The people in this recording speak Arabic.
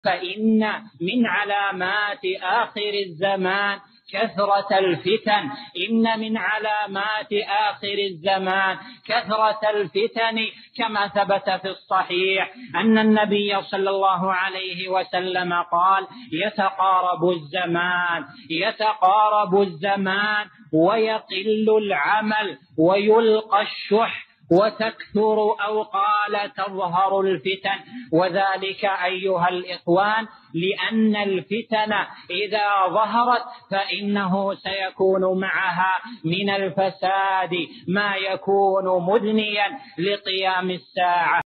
فإن من علامات آخر الزمان كثرة الفتن. إن من علامات آخر الزمان كثرة الفتن، كما ثبت في الصحيح أن النبي صلى الله عليه وسلم قال: يتقارب الزمان ويقل العمل ويلقى الشح وتكثر أو قال تظهر الفتن. وذلك أيها الإخوان لأن الفتن إذا ظهرت فإنه سيكون معها من الفساد ما يكون مدنيا لقيام الساعة.